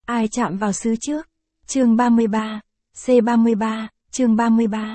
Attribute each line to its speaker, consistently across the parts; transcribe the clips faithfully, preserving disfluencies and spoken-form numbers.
Speaker 1: Ai chạm vào xứ trước? Chương ba mươi ba, C ba mươi ba, chương ba mươi ba.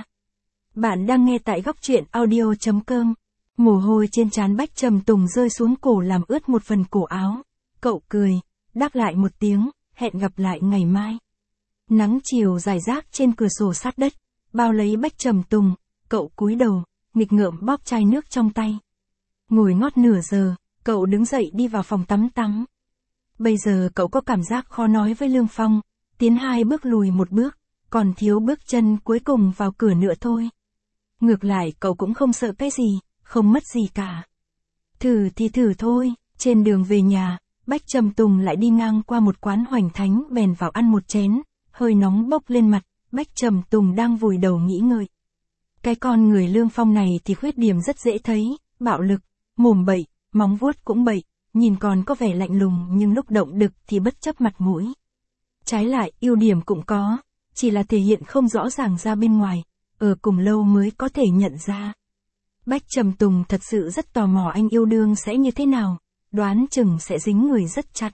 Speaker 1: Bạn đang nghe tại góc truyện audio chấm com. Mồ hôi trên trán Bách Trầm Tùng rơi xuống cổ làm ướt một phần cổ áo. Cậu cười, đáp lại một tiếng, hẹn gặp lại ngày mai. Nắng chiều rải rác trên cửa sổ sát đất, bao lấy Bách Trầm Tùng, cậu cúi đầu, nghịch ngợm bóp chai nước trong tay. Ngồi ngót nửa giờ, cậu đứng dậy đi vào phòng tắm tắm. Bây giờ cậu có cảm giác khó nói với Lương Phong, tiến hai bước lùi một bước, còn thiếu bước chân cuối cùng vào cửa nữa thôi. Ngược lại cậu cũng không sợ cái gì, không mất gì cả. Thử thì thử thôi, trên đường về nhà, Bách Trầm Tùng lại đi ngang qua một quán hoành thánh bèn vào ăn một chén, hơi nóng bốc lên mặt, Bách Trầm Tùng đang vùi đầu nghĩ ngợi. Cái con người Lương Phong này thì khuyết điểm rất dễ thấy, bạo lực, mồm bậy, móng vuốt cũng bậy, nhìn còn có vẻ lạnh lùng nhưng lúc động đực thì bất chấp mặt mũi. Trái lại ưu điểm cũng có, chỉ là thể hiện không rõ ràng ra bên ngoài, ở cùng lâu mới có thể nhận ra. Bách Trầm Tùng thật sự rất tò mò anh yêu đương sẽ như thế nào, đoán chừng sẽ dính người rất chặt.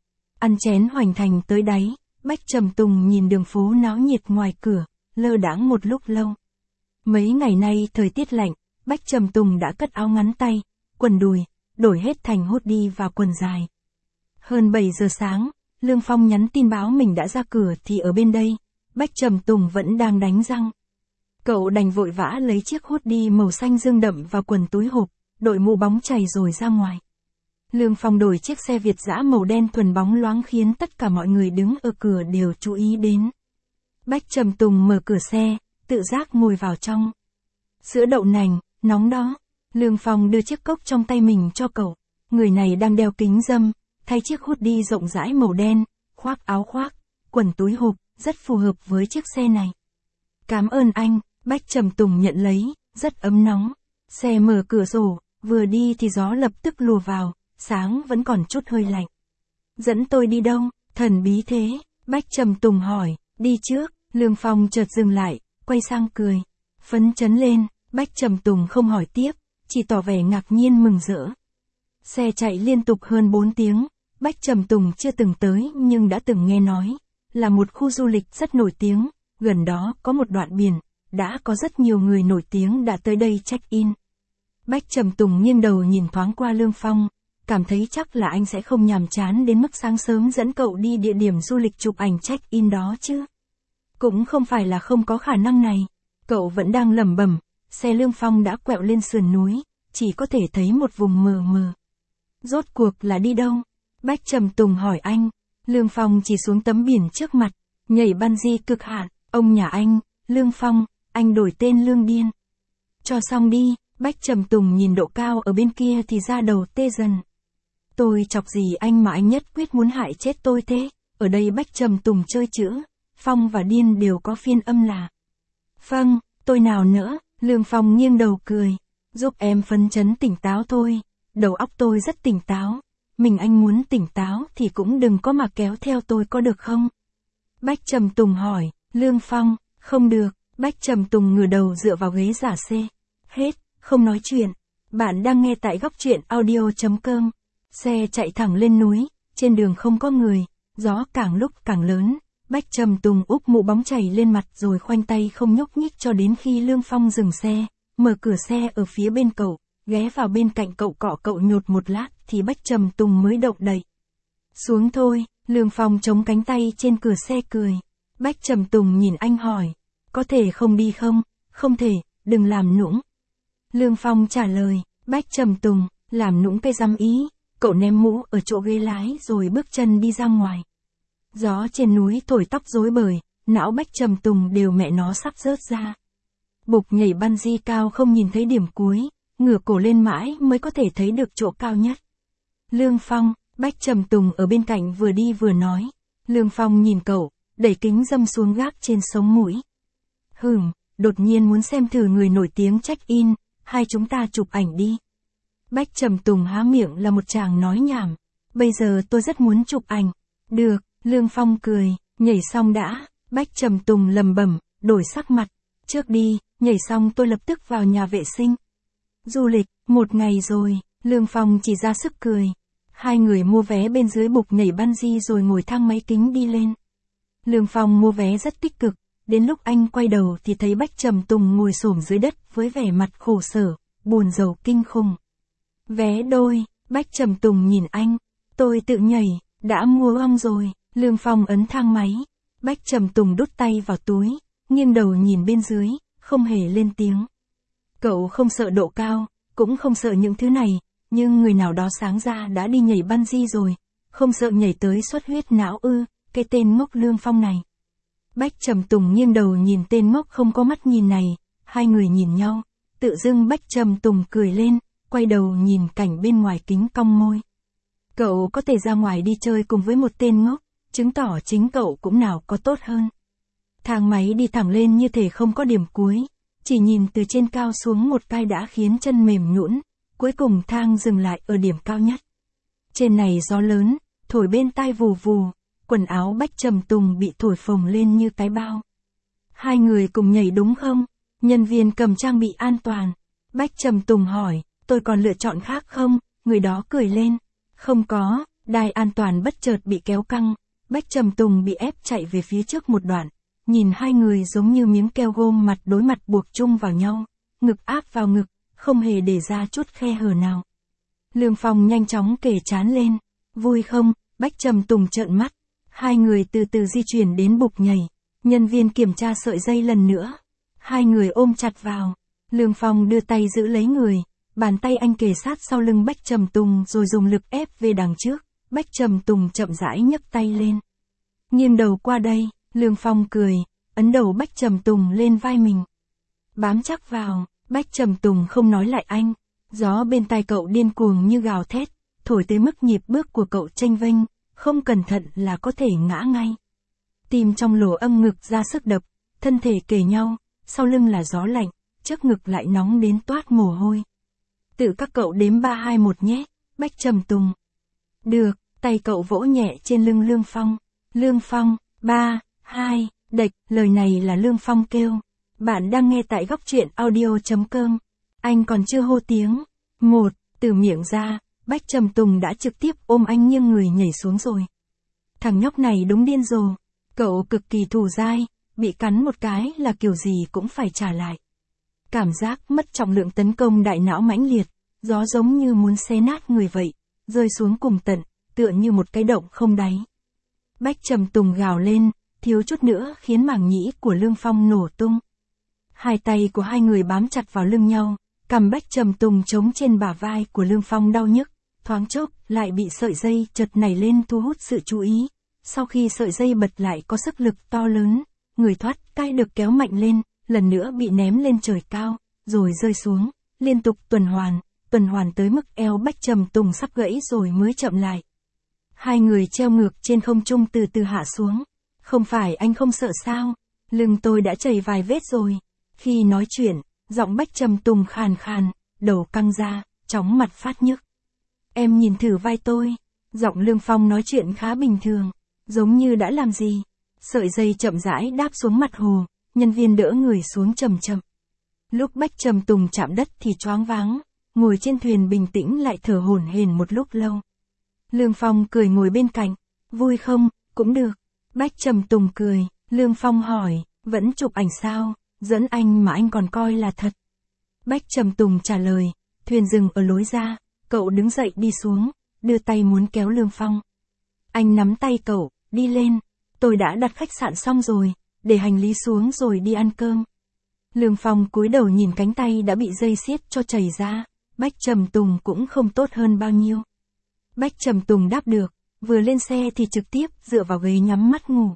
Speaker 1: Ăn chén hoành thành tới đáy, Bách Trầm Tùng nhìn đường phố náo nhiệt ngoài cửa, lơ đãng một lúc lâu. Mấy ngày nay thời tiết lạnh, Bách Trầm Tùng đã cất áo ngắn tay, quần đùi, đổi hết thành hoodie và quần dài. Hơn bảy giờ sáng, Lương Phong nhắn tin báo mình đã ra cửa thì ở bên đây, Bách Trầm Tùng vẫn đang đánh răng. Cậu đành vội vã lấy chiếc hoodie màu xanh dương đậm vào quần túi hộp, đội mũ bóng chày rồi ra ngoài. Lương Phong đổi chiếc xe Việt dã màu đen thuần bóng loáng khiến tất cả mọi người đứng ở cửa đều chú ý đến. Bách Trầm Tùng mở cửa xe, tự giác ngồi vào trong. Sữa đậu nành, nóng đó. Lương Phong đưa chiếc cốc trong tay mình cho cậu. Người này đang đeo kính râm, thay chiếc hoodie rộng rãi màu đen, khoác áo khoác, quần túi hộp, rất phù hợp với chiếc xe này. Cảm ơn anh, Bách Trầm Tùng nhận lấy, rất ấm nóng. Xe mở cửa sổ, vừa đi thì gió lập tức lùa vào, sáng vẫn còn chút hơi lạnh. Dẫn tôi đi đâu, thần bí thế? Bách Trầm Tùng hỏi. Đi trước. Lương Phong chợt dừng lại, quay sang cười. Phấn chấn lên, Bách Trầm Tùng không hỏi tiếp, chỉ tỏ vẻ ngạc nhiên mừng rỡ. Xe chạy liên tục hơn bốn tiếng, Bách Trầm Tùng chưa từng tới nhưng đã từng nghe nói, là một khu du lịch rất nổi tiếng, gần đó có một đoạn biển, đã có rất nhiều người nổi tiếng đã tới đây check-in. Bách Trầm Tùng nghiêng đầu nhìn thoáng qua Lương Phong, cảm thấy chắc là anh sẽ không nhàm chán đến mức sáng sớm dẫn cậu đi địa điểm du lịch chụp ảnh check-in đó chứ. Cũng không phải là không có khả năng này, cậu vẫn đang lẩm bẩm, xe Lương Phong đã quẹo lên sườn núi, chỉ có thể thấy một vùng mờ mờ. Rốt cuộc là đi đâu? Bách Trầm Tùng hỏi anh. Lương Phong chỉ xuống tấm biển trước mặt, nhảy bungee cực hạn, ông nhà anh, Lương Phong, anh đổi tên Lương Điên. Cho xong đi, Bách Trầm Tùng nhìn độ cao ở bên kia thì ra đầu tê dần. Tôi chọc gì anh mà anh nhất quyết muốn hại chết tôi thế? Ở đây Bách Trầm Tùng chơi chữ, Phong và Điên đều có phiên âm là. Vâng, tôi nào nữa? Lương Phong nghiêng đầu cười. Giúp em phấn chấn tỉnh táo thôi. Đầu óc tôi rất tỉnh táo. Mình anh muốn tỉnh táo thì cũng đừng có mà kéo theo tôi có được không? Bách Trầm Tùng hỏi. Lương Phong, không được. Bách Trầm Tùng ngửa đầu dựa vào ghế giả xe. Hết, không nói chuyện. Bạn đang nghe tại góc truyện audio chấm com. Xe chạy thẳng lên núi, trên đường không có người, gió càng lúc càng lớn. Bách Trầm Tùng úp mũ bóng chày lên mặt rồi khoanh tay không nhúc nhích cho đến khi Lương Phong dừng xe, mở cửa xe ở phía bên cậu, ghé vào bên cạnh cậu cọ cậu nhột một lát thì Bách Trầm Tùng mới động đậy. Xuống thôi, Lương Phong chống cánh tay trên cửa xe cười. Bách Trầm Tùng nhìn anh hỏi, có thể không đi không? Không thể, đừng làm nũng. Lương Phong trả lời. Bách Trầm Tùng, làm nũng cái dăm ý. Cậu ném mũ ở chỗ ghế lái rồi bước chân đi ra ngoài. Gió trên núi thổi tóc rối bời, não Bách Trầm Tùng đều mẹ nó sắp rớt ra. Bục nhảy bungee cao không nhìn thấy điểm cuối, ngửa cổ lên mãi mới có thể thấy được chỗ cao nhất. Lương Phong, Bách Trầm Tùng ở bên cạnh vừa đi vừa nói. Lương Phong nhìn cậu, đẩy kính râm xuống gác trên sống mũi. Hừm, đột nhiên muốn xem thử người nổi tiếng check-in, hai chúng ta chụp ảnh đi. Bách Trầm Tùng há miệng là một tràng nói nhảm. Bây giờ tôi rất muốn chụp ảnh. Được, Lương Phong cười, nhảy xong đã. Bách Trầm Tùng lầm bẩm, đổi sắc mặt. Trước đi, nhảy xong tôi lập tức vào nhà vệ sinh. Du lịch, một ngày rồi, Lương Phong chỉ ra sức cười. Hai người mua vé bên dưới bục nhảy bungee rồi ngồi thang máy kính đi lên. Lương Phong mua vé rất tích cực, đến lúc anh quay đầu thì thấy Bách Trầm Tùng ngồi xổm dưới đất với vẻ mặt khổ sở, buồn rầu kinh khủng. Vé đôi, Bách Trầm Tùng nhìn anh, tôi tự nhảy, đã mua ông rồi. Lương Phong ấn thang máy, Bách Trầm Tùng đút tay vào túi, nghiêng đầu nhìn bên dưới, không hề lên tiếng. Cậu không sợ độ cao, cũng không sợ những thứ này, nhưng người nào đó sáng ra đã đi nhảy bungee rồi, không sợ nhảy tới xuất huyết não ư, cái tên ngốc Lương Phong này. Bách Trầm Tùng nghiêng đầu nhìn tên ngốc không có mắt nhìn này, hai người nhìn nhau, tự dưng Bách Trầm Tùng cười lên, quay đầu nhìn cảnh bên ngoài kính cong môi. Cậu có thể ra ngoài đi chơi cùng với một tên ngốc, chứng tỏ chính cậu cũng nào có tốt hơn. Thang máy đi thẳng lên như thể không có điểm cuối, chỉ nhìn từ trên cao xuống một cái đã khiến chân mềm nhũn, cuối cùng thang dừng lại ở điểm cao nhất. Trên này gió lớn, thổi bên tai vù vù, quần áo Bách Trầm Tùng bị thổi phồng lên như cái bao. Hai người cùng nhảy đúng không? Nhân viên cầm trang bị an toàn. Bách Trầm Tùng hỏi, tôi còn lựa chọn khác không? Người đó cười lên. Không có, đai an toàn bất chợt bị kéo căng. Bách Trầm Tùng bị ép chạy về phía trước một đoạn. Nhìn hai người giống như miếng keo gôm mặt đối mặt buộc chung vào nhau. Ngực áp vào ngực, không hề để ra chút khe hở nào. Lương Phong nhanh chóng kề trán lên. Vui không? Bách Trầm Tùng trợn mắt. Hai người từ từ di chuyển đến bục nhảy. Nhân viên kiểm tra sợi dây lần nữa. Hai người ôm chặt vào. Lương Phong đưa tay giữ lấy người. Bàn tay anh kề sát sau lưng Bách Trầm Tùng rồi dùng lực ép về đằng trước. Bách Trầm Tùng chậm rãi nhấc tay lên. Nghiêng đầu qua đây, Lương Phong cười, ấn đầu Bách Trầm Tùng lên vai mình. Bám chắc vào, Bách Trầm Tùng không nói lại anh. Gió bên tai cậu điên cuồng như gào thét, thổi tới mức nhịp bước của cậu chênh vênh, không cẩn thận là có thể ngã ngay. Tim trong lỗ âm ngực ra sức đập, thân thể kề nhau, sau lưng là gió lạnh, trước ngực lại nóng đến toát mồ hôi. Tự các cậu đếm ba hai một nhé, Bách Trầm Tùng. Được, tay cậu vỗ nhẹ trên lưng Lương Phong. Lương Phong, ba, hai, đệch, lời này là Lương Phong kêu. Bạn đang nghe tại góc truyện audio.com. Anh còn chưa hô tiếng. Một, từ miệng ra, Bách Trầm Tùng đã trực tiếp ôm anh nghiêng người nhảy xuống rồi. Thằng nhóc này đúng điên rồ. Cậu cực kỳ thù dai, bị cắn một cái là kiểu gì cũng phải trả lại. Cảm giác mất trọng lượng tấn công đại não mãnh liệt, gió giống như muốn xé nát người vậy, rơi xuống cùng tận, tựa như một cái động không đáy. Bách Trầm Tùng gào lên, thiếu chút nữa khiến màng nhĩ của Lương Phong nổ tung. Hai tay của hai người bám chặt vào lưng nhau, cằm Bách Trầm Tùng chống trên bả vai của Lương Phong đau nhức, thoáng chốc lại bị sợi dây chợt nảy lên thu hút sự chú ý. Sau khi sợi dây bật lại có sức lực to lớn, người thoát cái được kéo mạnh lên, lần nữa bị ném lên trời cao, rồi rơi xuống, liên tục tuần hoàn, tuần hoàn tới mức eo Bách Trầm Tùng sắp gãy rồi mới chậm lại. Hai người treo ngược trên không trung từ từ hạ xuống. Không phải anh không sợ sao? Lưng tôi đã chảy vài vết rồi. Khi nói chuyện, giọng Bách Trầm Tùng khàn khàn, đầu căng ra, chóng mặt phát nhức. Em nhìn thử vai tôi. Giọng Lương Phong nói chuyện khá bình thường, giống như đã làm gì. Sợi dây chậm rãi đáp xuống mặt hồ, nhân viên đỡ người xuống chậm chậm. Lúc Bách Trầm Tùng chạm đất thì choáng váng, ngồi trên thuyền bình tĩnh lại thở hổn hển một lúc lâu. Lương Phong cười ngồi bên cạnh, vui không, cũng được. Bách Trầm Tùng cười, Lương Phong hỏi, vẫn chụp ảnh sao, dẫn anh mà anh còn coi là thật. Bách Trầm Tùng trả lời, thuyền dừng ở lối ra, cậu đứng dậy đi xuống, đưa tay muốn kéo Lương Phong. Anh nắm tay cậu, đi lên, tôi đã đặt khách sạn xong rồi, để hành lý xuống rồi đi ăn cơm. Lương Phong cúi đầu nhìn cánh tay đã bị dây siết cho chảy ra, Bách Trầm Tùng cũng không tốt hơn bao nhiêu. Bách Trầm Tùng đáp được, vừa lên xe thì trực tiếp dựa vào ghế nhắm mắt ngủ.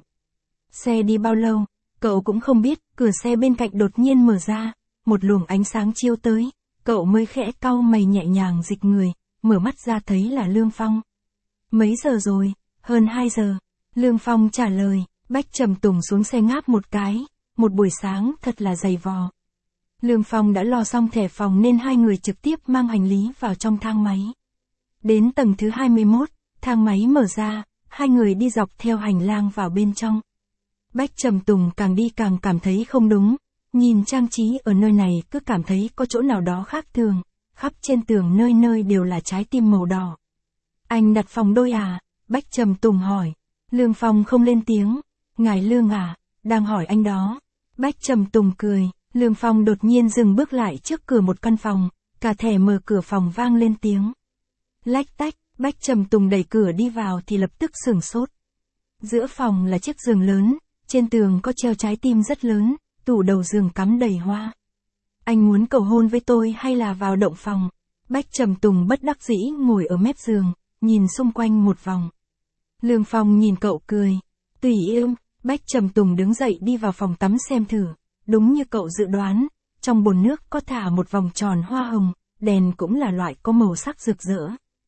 Speaker 1: Xe đi bao lâu, cậu cũng không biết, cửa xe bên cạnh đột nhiên mở ra, một luồng ánh sáng chiếu tới, cậu mới khẽ cau mày nhẹ nhàng dịch người, mở mắt ra thấy là Lương Phong. Mấy giờ rồi? Hơn hai giờ. Lương Phong trả lời, Bách Trầm Tùng xuống xe ngáp một cái, một buổi sáng thật là dày vò. Lương Phong đã lo xong thẻ phòng nên hai người trực tiếp mang hành lý vào trong thang máy. Đến tầng thứ hai mươi mốt, thang máy mở ra, hai người đi dọc theo hành lang vào bên trong. Bách Trầm Tùng càng đi càng cảm thấy không đúng, nhìn trang trí ở nơi này cứ cảm thấy có chỗ nào đó khác thường, khắp trên tường nơi nơi đều là trái tim màu đỏ. Anh đặt phòng đôi à? Bách Trầm Tùng hỏi. Lương Phong không lên tiếng. Ngài Lương à, đang hỏi anh đó. Bách Trầm Tùng cười. Lương Phong đột nhiên dừng bước lại trước cửa một căn phòng, cả thẻ mở cửa phòng vang lên tiếng. Lách tách, Bách Trầm Tùng đẩy cửa đi vào thì lập tức sửng sốt. Giữa phòng là chiếc giường lớn, trên tường có treo trái tim rất lớn, tủ đầu giường cắm đầy hoa. Anh muốn cầu hôn với tôi hay là vào động phòng? Bách Trầm Tùng bất đắc dĩ ngồi ở mép giường, nhìn xung quanh một vòng. Lương Phong nhìn cậu cười. Tùy yêu, Bách Trầm Tùng đứng dậy đi vào phòng tắm xem thử. Đúng như cậu dự đoán, trong bồn nước có thả một vòng tròn hoa hồng, đèn cũng là loại có màu sắc rực rỡ.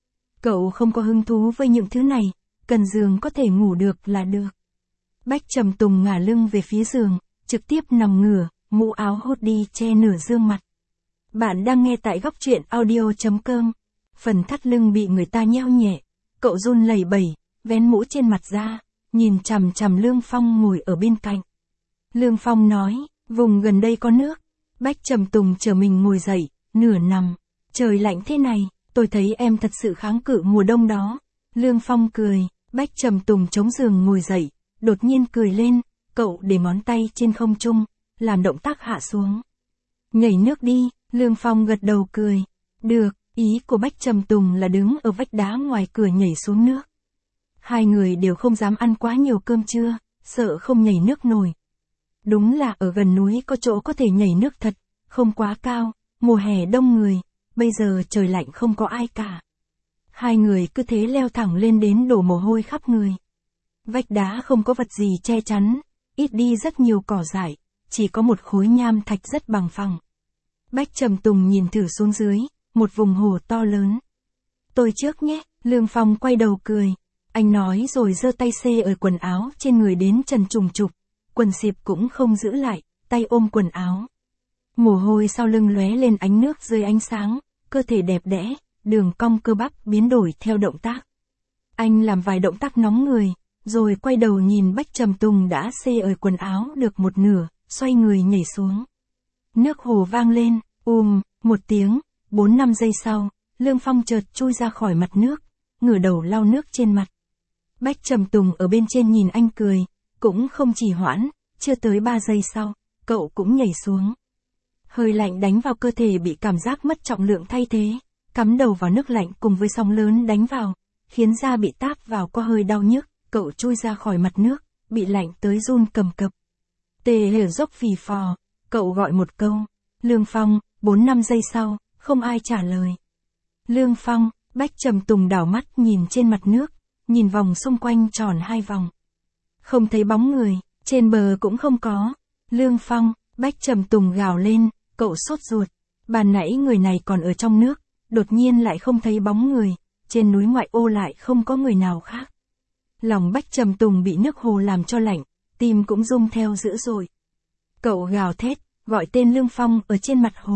Speaker 1: Cậu không có hứng thú với những thứ này, cần giường có thể ngủ được là được. Bách Trầm Tùng ngả lưng về phía giường, trực tiếp nằm ngửa, mũ áo hoodie che nửa dương mặt. Bạn đang nghe tại góc truyện audio chấm com. Phần thắt lưng bị người ta nheo nhẹ, cậu run lẩy bẩy, vén mũ trên mặt ra, nhìn chằm chằm Lương Phong ngồi ở bên cạnh. Lương Phong nói, vùng gần đây có nước. Bách Trầm Tùng chờ mình ngồi dậy, nửa nằm. Trời lạnh thế này, tôi thấy em thật sự kháng cự mùa đông đó. Lương Phong cười, Bách Trầm Tùng chống giường ngồi dậy, đột nhiên cười lên, cậu để ngón tay trên không trung, làm động tác hạ xuống. Nhảy nước đi, Lương Phong gật đầu cười. Được, ý của Bách Trầm Tùng là đứng ở vách đá ngoài cửa nhảy xuống nước. Hai người đều không dám ăn quá nhiều cơm trưa, sợ không nhảy nước nổi. Đúng là ở gần núi có chỗ có thể nhảy nước thật, không quá cao, mùa hè đông người, bây giờ trời lạnh không có ai cả. Hai người cứ thế leo thẳng lên đến đổ mồ hôi khắp người. Vách đá không có vật gì che chắn, ít đi rất nhiều cỏ dại, chỉ có một khối nham thạch rất bằng phẳng. Bách Trầm Tùng nhìn thử xuống dưới, một vùng hồ to lớn. Tôi trước nhé, Lương Phong quay đầu cười. Anh nói rồi giơ tay xê ở quần áo trên người đến trần trùng trục, quần xịp cũng không giữ lại, tay ôm quần áo. Mồ hôi sau lưng lóe lên ánh nước dưới ánh sáng, cơ thể đẹp đẽ, đường cong cơ bắp biến đổi theo động tác. Anh làm vài động tác nóng người, rồi quay đầu nhìn Bách Trầm Tùng đã xê ở quần áo được một nửa, xoay người nhảy xuống. Nước hồ vang lên, ùm, một tiếng, bốn năm giây sau, Lương Phong chợt chui ra khỏi mặt nước, ngửa đầu lau nước trên mặt. Bách Trầm Tùng ở bên trên nhìn anh cười, cũng không trì hoãn, chưa tới ba giây sau, cậu cũng nhảy xuống. Hơi lạnh đánh vào cơ thể bị cảm giác mất trọng lượng thay thế, cắm đầu vào nước lạnh cùng với sóng lớn đánh vào, khiến da bị táp vào có hơi đau nhức, cậu chui ra khỏi mặt nước, bị lạnh tới run cầm cập. Tê hở dốc phì phò, cậu gọi một câu, Lương Phong, bốn năm giây sau, không ai trả lời. Lương Phong, Bách Trầm Tùng đảo mắt nhìn trên mặt nước, nhìn vòng xung quanh tròn hai vòng. Không thấy bóng người, trên bờ cũng không có. Lương Phong, Bách Trầm Tùng gào lên, cậu sốt ruột. Ban nãy người này còn ở trong nước, đột nhiên lại không thấy bóng người, trên núi ngoại ô lại không có người nào khác. Lòng Bách Trầm Tùng bị nước hồ làm cho lạnh, tim cũng rung theo dữ dội. Cậu gào thét, gọi tên Lương Phong ở trên mặt hồ.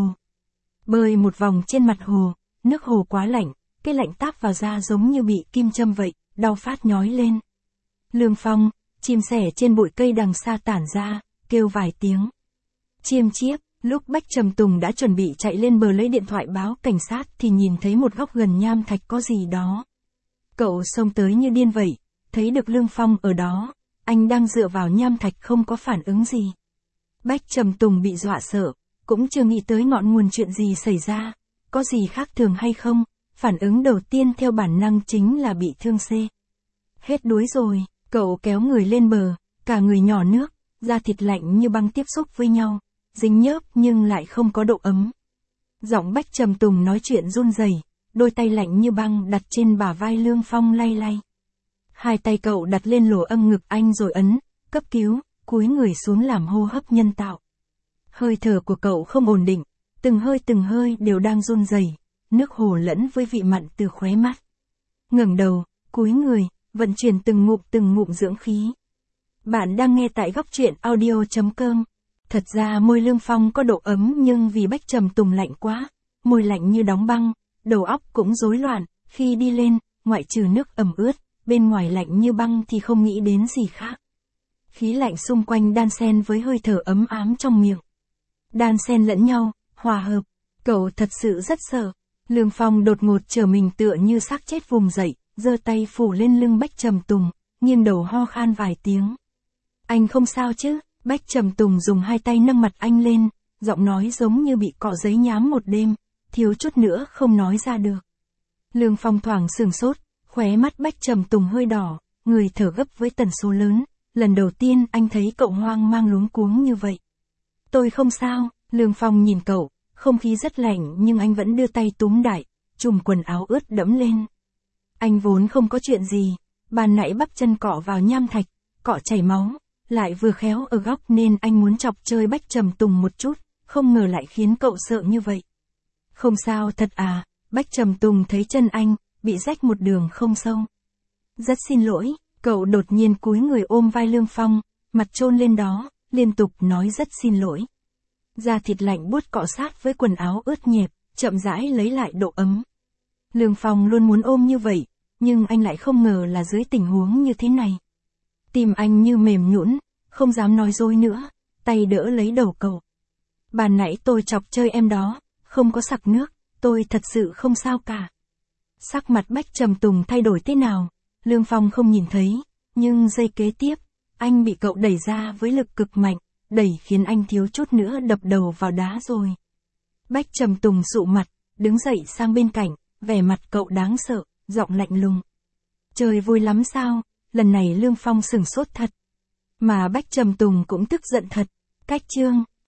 Speaker 1: Bơi một vòng trên mặt hồ, nước hồ quá lạnh, cái lạnh táp vào da giống như bị kim châm vậy, đau phát nhói lên. Lương Phong, chim sẻ trên bụi cây đằng xa tản ra, kêu vài tiếng. Chiêm chiếp, lúc Bách Trầm Tùng đã chuẩn bị chạy lên bờ lấy điện thoại báo cảnh sát thì nhìn thấy một góc gần nham thạch có gì đó. Cậu xông tới như điên vậy, thấy được Lương Phong ở đó, anh đang dựa vào nham thạch không có phản ứng gì. Bách Trầm Tùng bị dọa sợ, cũng chưa nghĩ tới ngọn nguồn chuyện gì xảy ra, có gì khác thường hay không, phản ứng đầu tiên theo bản năng chính là bị thương xê. Hết đuối rồi, cậu kéo người lên bờ, cả người nhỏ nước, da thịt lạnh như băng tiếp xúc với nhau, dính nhớp nhưng lại không có độ ấm. Giọng Bách Trầm Tùng nói chuyện run rẩy, đôi tay lạnh như băng đặt trên bả vai Lương Phong lay lay. Hai tay cậu đặt lên lỗ âm ngực anh rồi ấn, cấp cứu, cúi người xuống làm hô hấp nhân tạo. Hơi thở của cậu không ổn định, từng hơi từng hơi đều đang run rẩy, nước hồ lẫn với vị mặn từ khóe mắt. Ngẩng đầu, cúi người, vận chuyển từng ngụm từng ngụm dưỡng khí. Bạn đang nghe tại góc truyện audio chấm com. Thật ra môi Lương Phong có độ ấm nhưng vì Bách Trầm Tùng lạnh quá, môi lạnh như đóng băng, đầu óc cũng rối loạn, khi đi lên, ngoại trừ nước ẩm ướt, bên ngoài lạnh như băng thì không nghĩ đến gì khác. Khí lạnh xung quanh đan xen với hơi thở ấm ám trong miệng. Đan xen lẫn nhau, hòa hợp, cậu thật sự rất sợ. Lương Phong đột ngột trở mình tựa như xác chết vùng dậy, giơ tay phủ lên lưng Bách Trầm Tùng, nghiêng đầu ho khan vài tiếng. Anh không sao chứ? Bách Trầm Tùng dùng hai tay nâng mặt anh lên, giọng nói giống như bị cọ giấy nhám một đêm, thiếu chút nữa không nói ra được. Lương Phong thoảng sửng sốt, khóe mắt Bách Trầm Tùng hơi đỏ, người thở gấp với tần số lớn, lần đầu tiên anh thấy cậu hoang mang luống cuống như vậy. Tôi không sao, Lương Phong nhìn cậu, không khí rất lạnh nhưng anh vẫn đưa tay túm đại, chùm quần áo ướt đẫm lên. Anh vốn không có chuyện gì, ban nãy bắp chân cọ vào nham thạch, cọ chảy máu, lại vừa khéo ở góc nên anh muốn chọc chơi Bách Trầm Tùng một chút, không ngờ lại khiến cậu sợ như vậy. Không sao thật à, Bách Trầm Tùng thấy chân anh, bị rách một đường không sâu. Rất xin lỗi, cậu đột nhiên cúi người ôm vai Lương Phong, mặt chôn lên đó, liên tục nói rất xin lỗi. Da thịt lạnh buốt cọ sát với quần áo ướt nhẹp, chậm rãi lấy lại độ ấm. Lương Phong luôn muốn ôm như vậy, nhưng anh lại không ngờ là dưới tình huống như thế này. Tim anh như mềm nhũn, không dám nói dối nữa, tay đỡ lấy đầu cậu. Ban nãy tôi chọc chơi em đó, không có sặc nước, tôi thật sự không sao cả. Sắc mặt Bách Trầm Tùng thay đổi thế nào, Lương Phong không nhìn thấy, nhưng giây kế tiếp, anh bị cậu đẩy ra với lực cực mạnh, đẩy khiến anh thiếu chút nữa đập đầu vào đá rồi. Bách Trầm Tùng sụ mặt, đứng dậy sang bên cạnh, vẻ mặt cậu đáng sợ, giọng lạnh lùng. Chơi vui lắm sao? Lần này Lương Phong sửng sốt thật. Mà Bách Trầm Tùng cũng tức giận thật. Cách chương